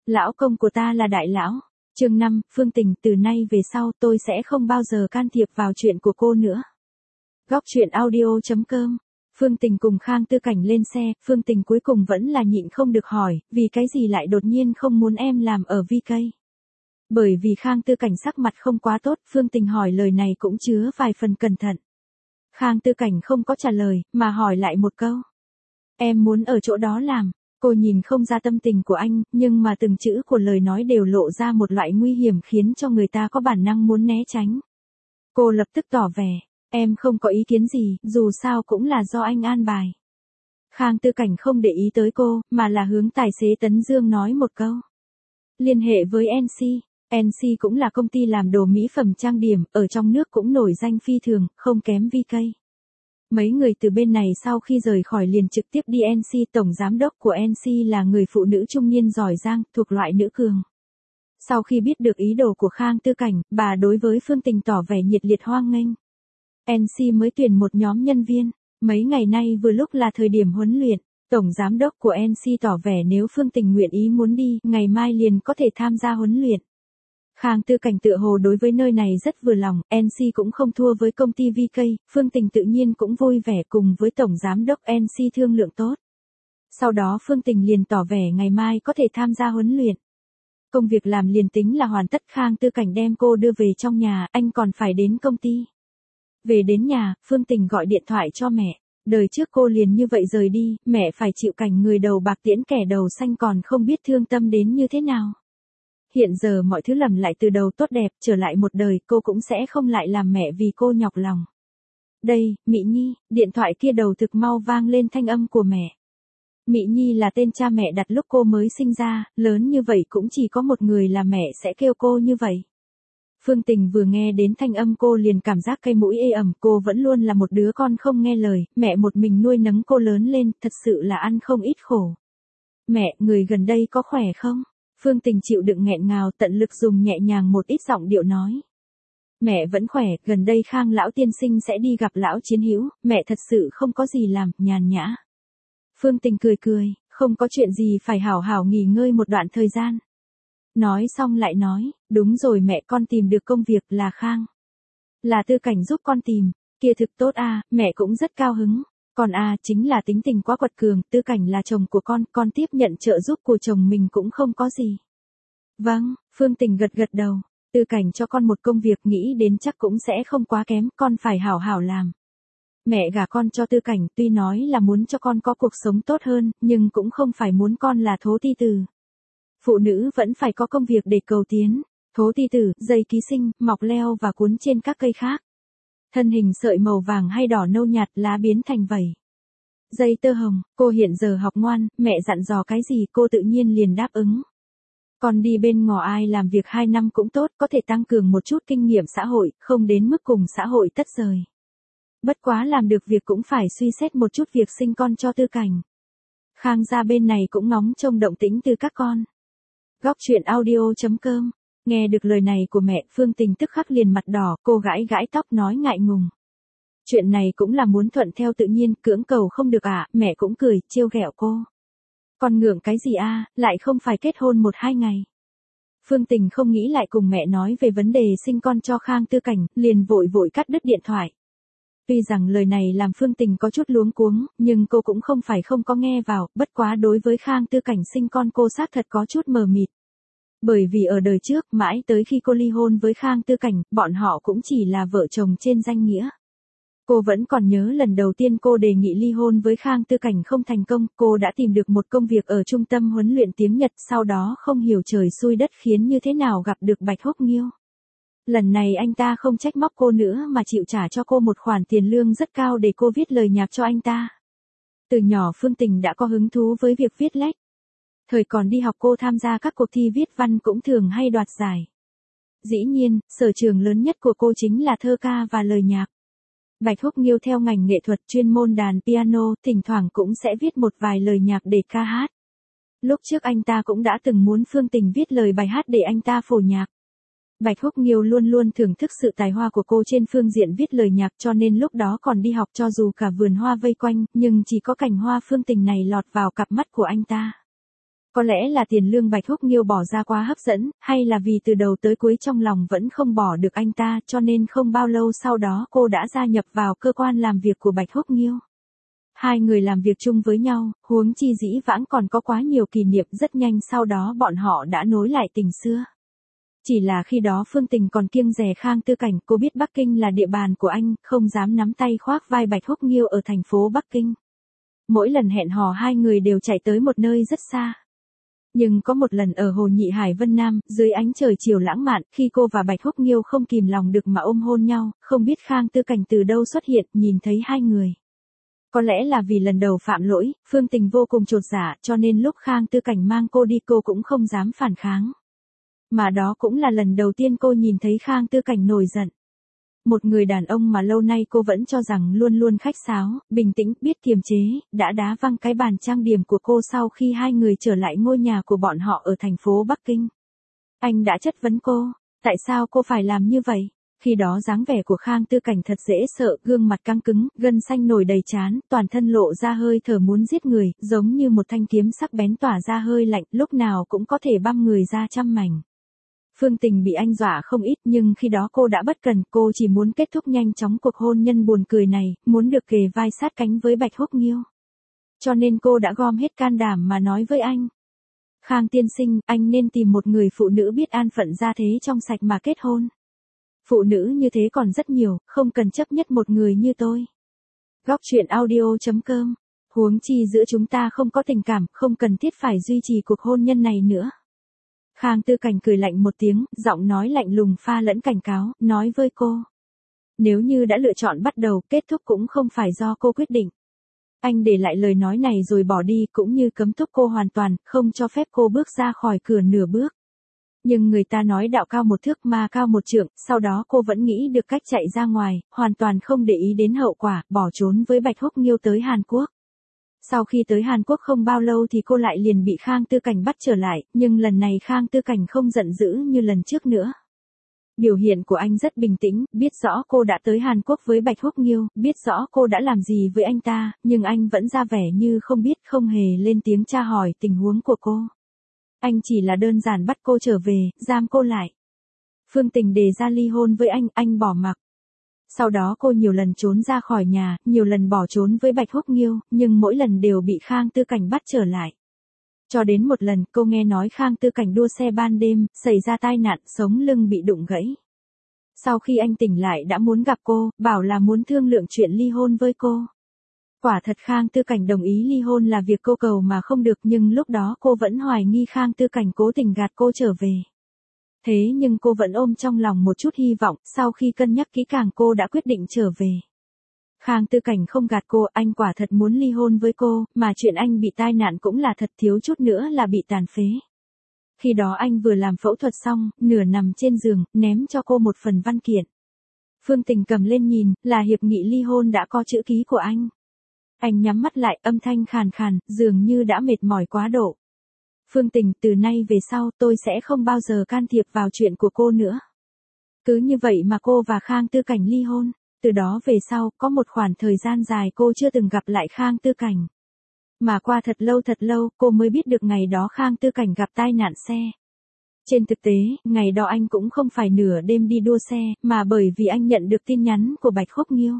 Lão công của ta là đại lão. Chương 5, Phương Tình, từ nay về sau tôi sẽ không bao giờ can thiệp vào chuyện của cô nữa. Góc truyện audio.com. Phương Tình cùng Khang Tư Cảnh lên xe, Phương Tình cuối cùng vẫn là nhịn không được hỏi, vì cái gì lại đột nhiên không muốn em làm ở VK. Bởi vì Khang Tư Cảnh sắc mặt không quá tốt, Phương Tình hỏi lời này cũng chứa vài phần cẩn thận. Khang Tư Cảnh không có trả lời, mà hỏi lại một câu. Em muốn ở chỗ đó làm. Cô nhìn không ra tâm tình của anh, nhưng mà từng chữ của lời nói đều lộ ra một loại nguy hiểm khiến cho người ta có bản năng muốn né tránh. Cô lập tức tỏ vẻ, em không có ý kiến gì, dù sao cũng là do anh an bài. Khang Tư Cảnh không để ý tới cô, mà là hướng tài xế Tấn Dương nói một câu. Liên hệ với NC. NC cũng là công ty làm đồ mỹ phẩm trang điểm, ở trong nước cũng nổi danh phi thường, không kém VK. Mấy người từ bên này sau khi rời khỏi liền trực tiếp đi NC, tổng giám đốc của NC là người phụ nữ trung niên giỏi giang, thuộc loại nữ cường. Sau khi biết được ý đồ của Khang Tư Cảnh, bà đối với Phương Tình tỏ vẻ nhiệt liệt hoan nghênh. NC mới tuyển một nhóm nhân viên, mấy ngày nay vừa lúc là thời điểm huấn luyện, tổng giám đốc của NC tỏ vẻ nếu Phương Tình nguyện ý muốn đi, ngày mai liền có thể tham gia huấn luyện. Khang Tư Cảnh tựa hồ đối với nơi này rất vừa lòng, NC cũng không thua với công ty VK, Phương Tình tự nhiên cũng vui vẻ cùng với tổng giám đốc NC thương lượng tốt. Sau đó Phương Tình liền tỏ vẻ ngày mai có thể tham gia huấn luyện. Công việc làm liền tính là hoàn tất, Khang Tư Cảnh đem cô đưa về trong nhà, anh còn phải đến công ty. Về đến nhà, Phương Tình gọi điện thoại cho mẹ. Đời trước cô liền như vậy rời đi, mẹ phải chịu cảnh người đầu bạc tiễn kẻ đầu xanh còn không biết thương tâm đến như thế nào. Hiện giờ mọi thứ lầm lại từ đầu tốt đẹp, trở lại một đời, cô cũng sẽ không lại làm mẹ vì cô nhọc lòng. Đây, Mị Nhi, điện thoại kia đầu thực mau vang lên thanh âm của mẹ. Mị Nhi là tên cha mẹ đặt lúc cô mới sinh ra, lớn như vậy cũng chỉ có một người là mẹ sẽ kêu cô như vậy. Phương Tình vừa nghe đến thanh âm cô liền cảm giác cây mũi ê ẩm, cô vẫn luôn là một đứa con không nghe lời, mẹ một mình nuôi nấng cô lớn lên, thật sự là ăn không ít khổ. Mẹ, người gần đây có khỏe không? Phương Tình chịu đựng nghẹn ngào, tận lực dùng nhẹ nhàng một ít giọng điệu nói. Mẹ vẫn khỏe, gần đây Khang lão tiên sinh sẽ đi gặp lão chiến hữu, mẹ thật sự không có gì làm, nhàn nhã. Phương Tình cười cười, không có chuyện gì phải hảo hảo nghỉ ngơi một đoạn thời gian. Nói xong lại nói, đúng rồi mẹ, con tìm được công việc, là Khang. Là Tư Cảnh giúp con tìm, kia thực tốt à, mẹ cũng rất cao hứng. Còn à, chính là tính tình quá quật cường, Tư Cảnh là chồng của con tiếp nhận trợ giúp của chồng mình cũng không có gì. Vâng, Phương Tình gật gật đầu, Tư Cảnh cho con một công việc nghĩ đến chắc cũng sẽ không quá kém, con phải hảo hảo làm. Mẹ gả con cho Tư Cảnh tuy nói là muốn cho con có cuộc sống tốt hơn, nhưng cũng không phải muốn con là thố ti tử. Phụ nữ vẫn phải có công việc để cầu tiến, thố ti tử, dây ký sinh, mọc leo và cuốn trên các cây khác. Thân hình sợi màu vàng hay đỏ nâu nhạt, lá biến thành vảy. Dây tơ hồng, cô hiện giờ học ngoan, mẹ dặn dò cái gì cô tự nhiên liền đáp ứng. Còn đi bên ngò ai làm việc 2 năm cũng tốt, có thể tăng cường một chút kinh nghiệm xã hội, không đến mức cùng xã hội tất rời. Bất quá làm được việc cũng phải suy xét một chút việc sinh con cho Tư Cảnh. Khang gia bên này cũng ngóng trông động tĩnh từ các con. Góc truyện audio.com. Nghe được lời này của mẹ, Phương Tình tức khắc liền mặt đỏ, cô gãi gãi tóc nói ngại ngùng. Chuyện này cũng là muốn thuận theo tự nhiên, cưỡng cầu không được à, mẹ cũng cười, trêu ghẹo cô. Con ngượng cái gì à, lại không phải kết hôn 1-2 ngày. Phương Tình không nghĩ lại cùng mẹ nói về vấn đề sinh con cho Khang Tư Cảnh, liền vội vội cắt đứt điện thoại. Tuy rằng lời này làm Phương Tình có chút luống cuống, nhưng cô cũng không phải không có nghe vào, bất quá đối với Khang Tư Cảnh sinh con cô xác thật có chút mờ mịt. Bởi vì ở đời trước, mãi tới khi cô ly hôn với Khang Tư Cảnh, bọn họ cũng chỉ là vợ chồng trên danh nghĩa. Cô vẫn còn nhớ lần đầu tiên cô đề nghị ly hôn với Khang Tư Cảnh không thành công, cô đã tìm được một công việc ở trung tâm huấn luyện tiếng Nhật, sau đó không hiểu trời xui đất khiến như thế nào gặp được Bạch Húc Nghiêu. Lần này anh ta không trách móc cô nữa mà chịu trả cho cô một khoản tiền lương rất cao để cô viết lời nhạc cho anh ta. Từ nhỏ Phương Tình đã có hứng thú với việc viết lách. Thời còn đi học cô tham gia các cuộc thi viết văn cũng thường hay đoạt giải. Dĩ nhiên, sở trường lớn nhất của cô chính là thơ ca và lời nhạc. Bạch Húc Nghiêu theo ngành nghệ thuật chuyên môn đàn piano, thỉnh thoảng cũng sẽ viết một vài lời nhạc để ca hát. Lúc trước anh ta cũng đã từng muốn Phương Tình viết lời bài hát để anh ta phổ nhạc. Bạch Húc Nghiêu luôn luôn thưởng thức sự tài hoa của cô trên phương diện viết lời nhạc, cho nên lúc đó còn đi học cho dù cả vườn hoa vây quanh, nhưng chỉ có cảnh hoa Phương Tình này lọt vào cặp mắt của anh ta. Có lẽ là tiền lương Bạch Húc Nghiêu bỏ ra quá hấp dẫn, hay là vì từ đầu tới cuối trong lòng vẫn không bỏ được anh ta, cho nên không bao lâu sau đó cô đã gia nhập vào cơ quan làm việc của Bạch Húc Nghiêu. Hai người làm việc chung với nhau, huống chi dĩ vãng còn có quá nhiều kỷ niệm, rất nhanh sau đó bọn họ đã nối lại tình xưa. Chỉ là khi đó Phương Tình còn kiêng dè Khang Tư Cảnh, cô biết Bắc Kinh là địa bàn của anh, không dám nắm tay khoác vai Bạch Húc Nghiêu ở thành phố Bắc Kinh. Mỗi lần hẹn hò hai người đều chạy tới một nơi rất xa. Nhưng có một lần ở Hồ Nhị Hải Vân Nam, dưới ánh trời chiều lãng mạn, khi cô và Bạch Húc Nghiêu không kìm lòng được mà ôm hôn nhau, không biết Khang Tư Cảnh từ đâu xuất hiện, nhìn thấy hai người. Có lẽ là vì lần đầu phạm lỗi, Phương Tình vô cùng chột dạ, cho nên lúc Khang Tư Cảnh mang cô đi cô cũng không dám phản kháng. Mà đó cũng là lần đầu tiên cô nhìn thấy Khang Tư Cảnh nổi giận. Một người đàn ông mà lâu nay cô vẫn cho rằng luôn luôn khách sáo, bình tĩnh, biết kiềm chế, đã đá văng cái bàn trang điểm của cô sau khi hai người trở lại ngôi nhà của bọn họ ở thành phố Bắc Kinh. Anh đã chất vấn cô, tại sao cô phải làm như vậy? Khi đó dáng vẻ của Khang Tư Cảnh thật dễ sợ, gương mặt căng cứng, gân xanh nổi đầy trán, toàn thân lộ ra hơi thở muốn giết người, giống như một thanh kiếm sắc bén tỏa ra hơi lạnh, lúc nào cũng có thể băm người ra trăm mảnh. Phương Tình bị anh dọa không ít, nhưng khi đó cô đã bất cần, cô chỉ muốn kết thúc nhanh chóng cuộc hôn nhân buồn cười này, muốn được kề vai sát cánh với Bạch Húc Nghiêu. Cho nên cô đã gom hết can đảm mà nói với anh. Khang tiên sinh, anh nên tìm một người phụ nữ biết an phận gia thế trong sạch mà kết hôn. Phụ nữ như thế còn rất nhiều, không cần chấp nhất một người như tôi. Góc truyện audio.com. Huống chi giữa chúng ta không có tình cảm, không cần thiết phải duy trì cuộc hôn nhân này nữa. Khang Tư Cảnh cười lạnh một tiếng, giọng nói lạnh lùng pha lẫn cảnh cáo, nói với cô. Nếu như đã lựa chọn bắt đầu, kết thúc cũng không phải do cô quyết định. Anh để lại lời nói này rồi bỏ đi, cũng như cấm túc cô hoàn toàn, không cho phép cô bước ra khỏi cửa nửa bước. Nhưng người ta nói đạo cao một thước ma cao một trượng, sau đó cô vẫn nghĩ được cách chạy ra ngoài, hoàn toàn không để ý đến hậu quả, bỏ trốn với Bạch Húc Nghiêu tới Hàn Quốc. Sau khi tới Hàn Quốc không bao lâu thì cô lại liền bị Khang Tư Cảnh bắt trở lại, nhưng lần này Khang Tư Cảnh không giận dữ như lần trước nữa. Biểu hiện của anh rất bình tĩnh, biết rõ cô đã tới Hàn Quốc với Bạch Húc Nghiêu, biết rõ cô đã làm gì với anh ta, nhưng anh vẫn ra vẻ như không biết, không hề lên tiếng tra hỏi tình huống của cô. Anh chỉ là đơn giản bắt cô trở về, giam cô lại. Phương Tình đề ra ly hôn với anh bỏ mặc. Sau đó cô nhiều lần trốn ra khỏi nhà, nhiều lần bỏ trốn với Bạch Húc Nghiêu, nhưng mỗi lần đều bị Khang Tư Cảnh bắt trở lại. Cho đến một lần, cô nghe nói Khang Tư Cảnh đua xe ban đêm, xảy ra tai nạn, sống lưng bị đụng gãy. Sau khi anh tỉnh lại đã muốn gặp cô, bảo là muốn thương lượng chuyện ly hôn với cô. Quả thật Khang Tư Cảnh đồng ý ly hôn là việc cô cầu mà không được, nhưng lúc đó cô vẫn hoài nghi Khang Tư Cảnh cố tình gạt cô trở về. Thế nhưng cô vẫn ôm trong lòng một chút hy vọng, sau khi cân nhắc kỹ càng cô đã quyết định trở về. Khang Tư Cảnh không gạt cô, anh quả thật muốn ly hôn với cô, mà chuyện anh bị tai nạn cũng là thật, thiếu chút nữa là bị tàn phế. Khi đó anh vừa làm phẫu thuật xong, nửa nằm trên giường, ném cho cô một phần văn kiện. Phương Tình cầm lên nhìn, là hiệp nghị ly hôn đã có chữ ký của anh. Anh nhắm mắt lại, âm thanh khàn khàn, dường như đã mệt mỏi quá độ. Phương Tình, từ nay về sau tôi sẽ không bao giờ can thiệp vào chuyện của cô nữa. Cứ như vậy mà cô và Khang Tư Cảnh ly hôn. Từ đó về sau, có một khoảng thời gian dài cô chưa từng gặp lại Khang Tư Cảnh. Mà qua thật lâu, cô mới biết được ngày đó Khang Tư Cảnh gặp tai nạn xe. Trên thực tế, ngày đó anh cũng không phải nửa đêm đi đua xe, mà bởi vì anh nhận được tin nhắn của Bạch Húc Nghiêu.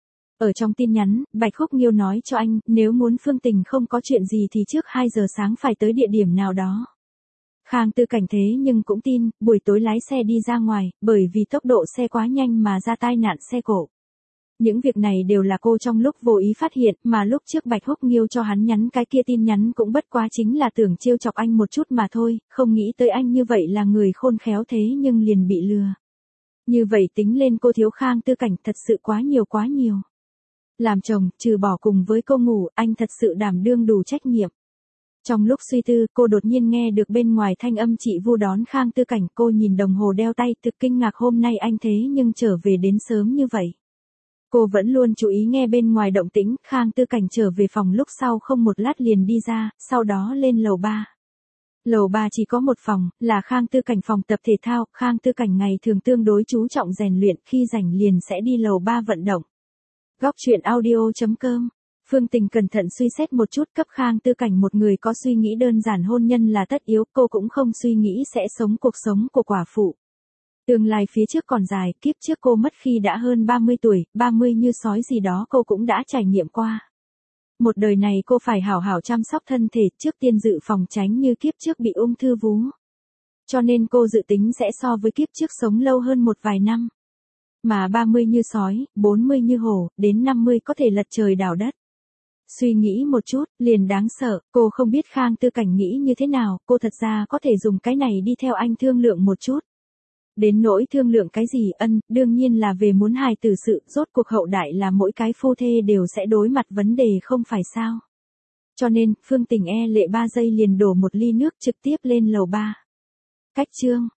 Ở trong tin nhắn, Bạch Húc Nghiêu nói cho anh, nếu muốn Phương Tình không có chuyện gì thì trước 2 giờ sáng phải tới địa điểm nào đó. Khang Tư Cảnh thế nhưng cũng tin, buổi tối lái xe đi ra ngoài, bởi vì tốc độ xe quá nhanh mà ra tai nạn xe cộ. Những việc này đều là cô trong lúc vô ý phát hiện, mà lúc trước Bạch Húc Nghiêu cho hắn nhắn cái kia tin nhắn cũng bất quá chính là tưởng trêu chọc anh một chút mà thôi, không nghĩ tới anh như vậy là người khôn khéo thế nhưng liền bị lừa. Như vậy tính lên cô thiếu Khang Tư Cảnh thật sự quá nhiều. Làm chồng, trừ bỏ cùng với cô ngủ, anh thật sự đảm đương đủ trách nhiệm. Trong lúc suy tư, cô đột nhiên nghe được bên ngoài thanh âm chị Vu đón Khang Tư Cảnh, cô nhìn đồng hồ đeo tay, thực kinh ngạc hôm nay anh thế nhưng trở về đến sớm như vậy. Cô vẫn luôn chú ý nghe bên ngoài động tĩnh, Khang Tư Cảnh trở về phòng lúc sau không một lát liền đi ra, sau đó lên lầu 3. Lầu 3 chỉ có một phòng, là Khang Tư Cảnh phòng tập thể thao, Khang Tư Cảnh ngày thường tương đối chú trọng rèn luyện, khi rảnh liền sẽ đi lầu 3 vận động. Góc truyện audio.com Phương Tình cẩn thận suy xét một chút, cấp Khang Tư Cảnh một người có suy nghĩ đơn giản hôn nhân là tất yếu, cô cũng không suy nghĩ sẽ sống cuộc sống của quả phụ. Tương lai phía trước còn dài, kiếp trước cô mất khi đã hơn 30 tuổi, 30 như sói gì đó cô cũng đã trải nghiệm qua. Một đời này cô phải hảo hảo chăm sóc thân thể, trước tiên dự phòng tránh như kiếp trước bị ung thư vú. Cho nên cô dự tính sẽ so với kiếp trước sống lâu hơn một vài năm. Mà 30 như sói, 40 như hổ, đến 50 có thể lật trời đảo đất. Suy nghĩ một chút, liền đáng sợ, cô không biết Khang Tư Cảnh nghĩ như thế nào, cô thật ra có thể dùng cái này đi theo anh thương lượng một chút. Đến nỗi thương lượng cái gì, đương nhiên là về muốn hài tử sự, rốt cuộc hậu đại là mỗi cái phu thê đều sẽ đối mặt vấn đề không phải sao. Cho nên, Phương Tình lệ 3 giây liền đổ một ly nước trực tiếp lên lầu 3. Cách chương.